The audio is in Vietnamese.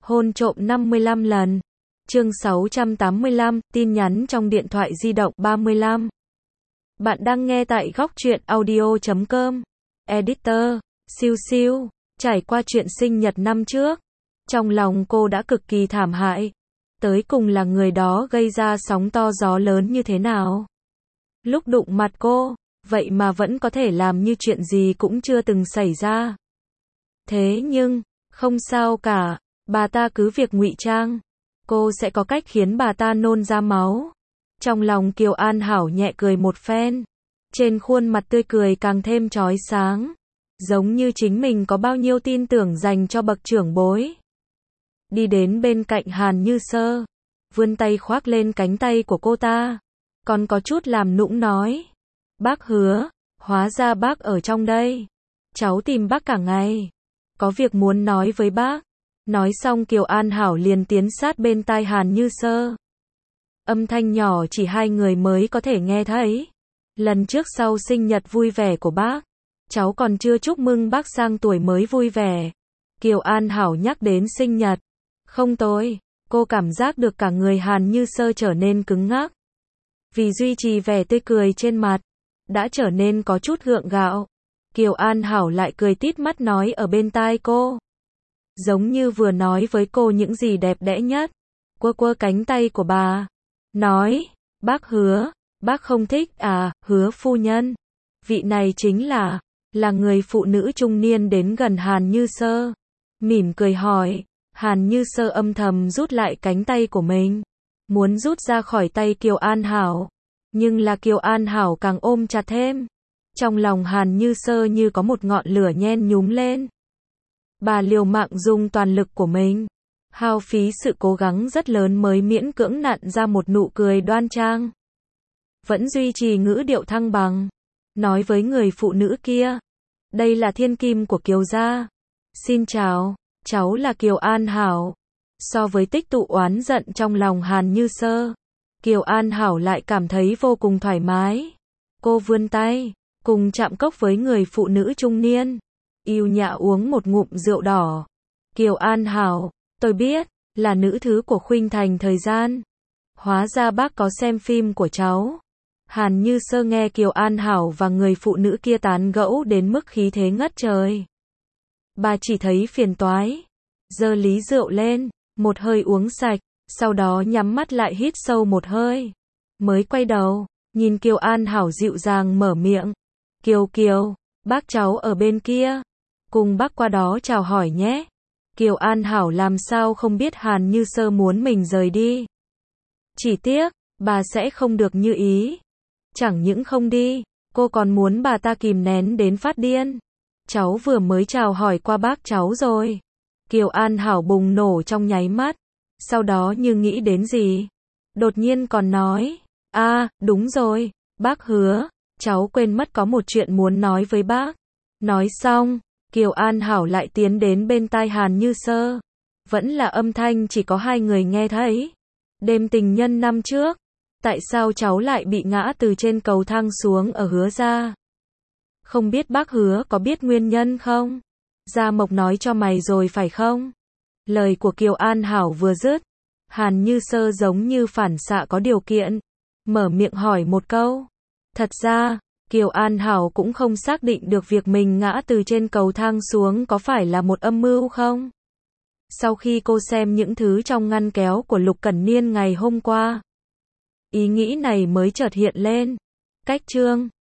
Hôn trộm 55 lần. Chương 685, tin nhắn trong điện thoại di động 35. Bạn đang nghe tại góc truyện audio.com. Editor, siêu siêu, trải qua chuyện sinh nhật năm trước. Trong lòng cô đã cực kỳ thảm hại. Tới cùng là người đó gây ra sóng to gió lớn như thế nào. Lúc đụng mặt cô, vậy mà vẫn có thể làm như chuyện gì cũng chưa từng xảy ra. Thế nhưng, không sao cả, bà ta cứ việc ngụy trang. Cô sẽ có cách khiến bà ta nôn ra máu. Trong lòng Kiều An Hảo nhẹ cười một phen. Trên khuôn mặt tươi cười càng thêm chói sáng. Giống như chính mình có bao nhiêu tin tưởng dành cho bậc trưởng bối. Đi đến bên cạnh Hàn Như Sơ. Vươn tay khoác lên cánh tay của cô ta. Còn có chút làm nũng nói. Bác Hứa, hóa ra bác ở trong đây. Cháu tìm bác cả ngày. Có việc muốn nói với bác. Nói xong Kiều An Hảo liền tiến sát bên tai Hàn Như Sơ. Âm thanh nhỏ chỉ hai người mới có thể nghe thấy. Lần trước sau sinh nhật vui vẻ của bác, cháu còn chưa chúc mừng bác sang tuổi mới vui vẻ. Kiều An Hảo nhắc đến sinh nhật. Không tôi, cô cảm giác được cả người Hàn Như Sơ trở nên cứng ngắc. Vì duy trì vẻ tươi cười trên mặt, đã trở nên có chút gượng gạo. Kiều An Hảo lại cười tít mắt nói ở bên tai cô. Giống như vừa nói với cô những gì đẹp đẽ nhất. Quơ quơ cánh tay của bà. Nói, bác Hứa, bác không thích à, Hứa phu nhân. Vị này chính là người phụ nữ trung niên đến gần Hàn Như Sơ. Mỉm cười hỏi, Hàn Như Sơ âm thầm rút lại cánh tay của mình. Muốn rút ra khỏi tay Kiều An Hảo. Nhưng là Kiều An Hảo càng ôm chặt thêm. Trong lòng Hàn Như Sơ như có một ngọn lửa nhen nhúm lên. Bà liều mạng dùng toàn lực của mình. Hao phí sự cố gắng rất lớn mới miễn cưỡng nặn ra một nụ cười đoan trang. Vẫn duy trì ngữ điệu thăng bằng. Nói với người phụ nữ kia. Đây là thiên kim của Kiều gia. Xin chào, cháu là Kiều An Hảo. So với tích tụ oán giận trong lòng Hàn Như Sơ, Kiều An Hảo lại cảm thấy vô cùng thoải mái. Cô vươn tay, cùng chạm cốc với người phụ nữ trung niên. Yêu nhã uống một ngụm rượu đỏ. Kiều An Hảo, tôi biết, là nữ thứ của Khuynh Thành thời gian. Hóa ra bác có xem phim của cháu. Hàn Như Sơ nghe Kiều An Hảo và người phụ nữ kia tán gẫu đến mức khí thế ngất trời. Bà chỉ thấy phiền toái. Giơ ly rượu lên, một hơi uống sạch, sau đó nhắm mắt lại hít sâu một hơi. Mới quay đầu, nhìn Kiều An Hảo dịu dàng mở miệng. Kiều, bác cháu ở bên kia. Cùng bác qua đó chào hỏi nhé. Kiều An Hảo làm sao không biết Hàn Như Sơ muốn mình rời đi. Chỉ tiếc, bà sẽ không được như ý. Chẳng những không đi, cô còn muốn bà ta kìm nén đến phát điên. Cháu vừa mới chào hỏi qua bác cháu rồi. Kiều An Hảo bùng nổ trong nháy mắt. Sau đó như nghĩ đến gì. Đột nhiên còn nói. Đúng rồi, bác Hứa. Cháu quên mất có một chuyện muốn nói với bác. Nói xong, Kiều An Hảo lại tiến đến bên tai Hàn Như Sơ. Vẫn là âm thanh chỉ có hai người nghe thấy. Đêm tình nhân năm trước. Tại sao cháu lại bị ngã từ trên cầu thang xuống ở Hứa gia? Không biết bác Hứa có biết nguyên nhân không? Gia Mộc nói cho mày rồi phải không? Lời của Kiều An Hảo vừa dứt. Hàn Như Sơ giống như phản xạ có điều kiện. Mở miệng hỏi một câu. Thật ra, Kiều An Hảo cũng không xác định được việc mình ngã từ trên cầu thang xuống có phải là một âm mưu không? Sau khi cô xem những thứ trong ngăn kéo của Lục Cẩn Niên ngày hôm qua, ý nghĩ này mới chợt hiện lên. Cách chương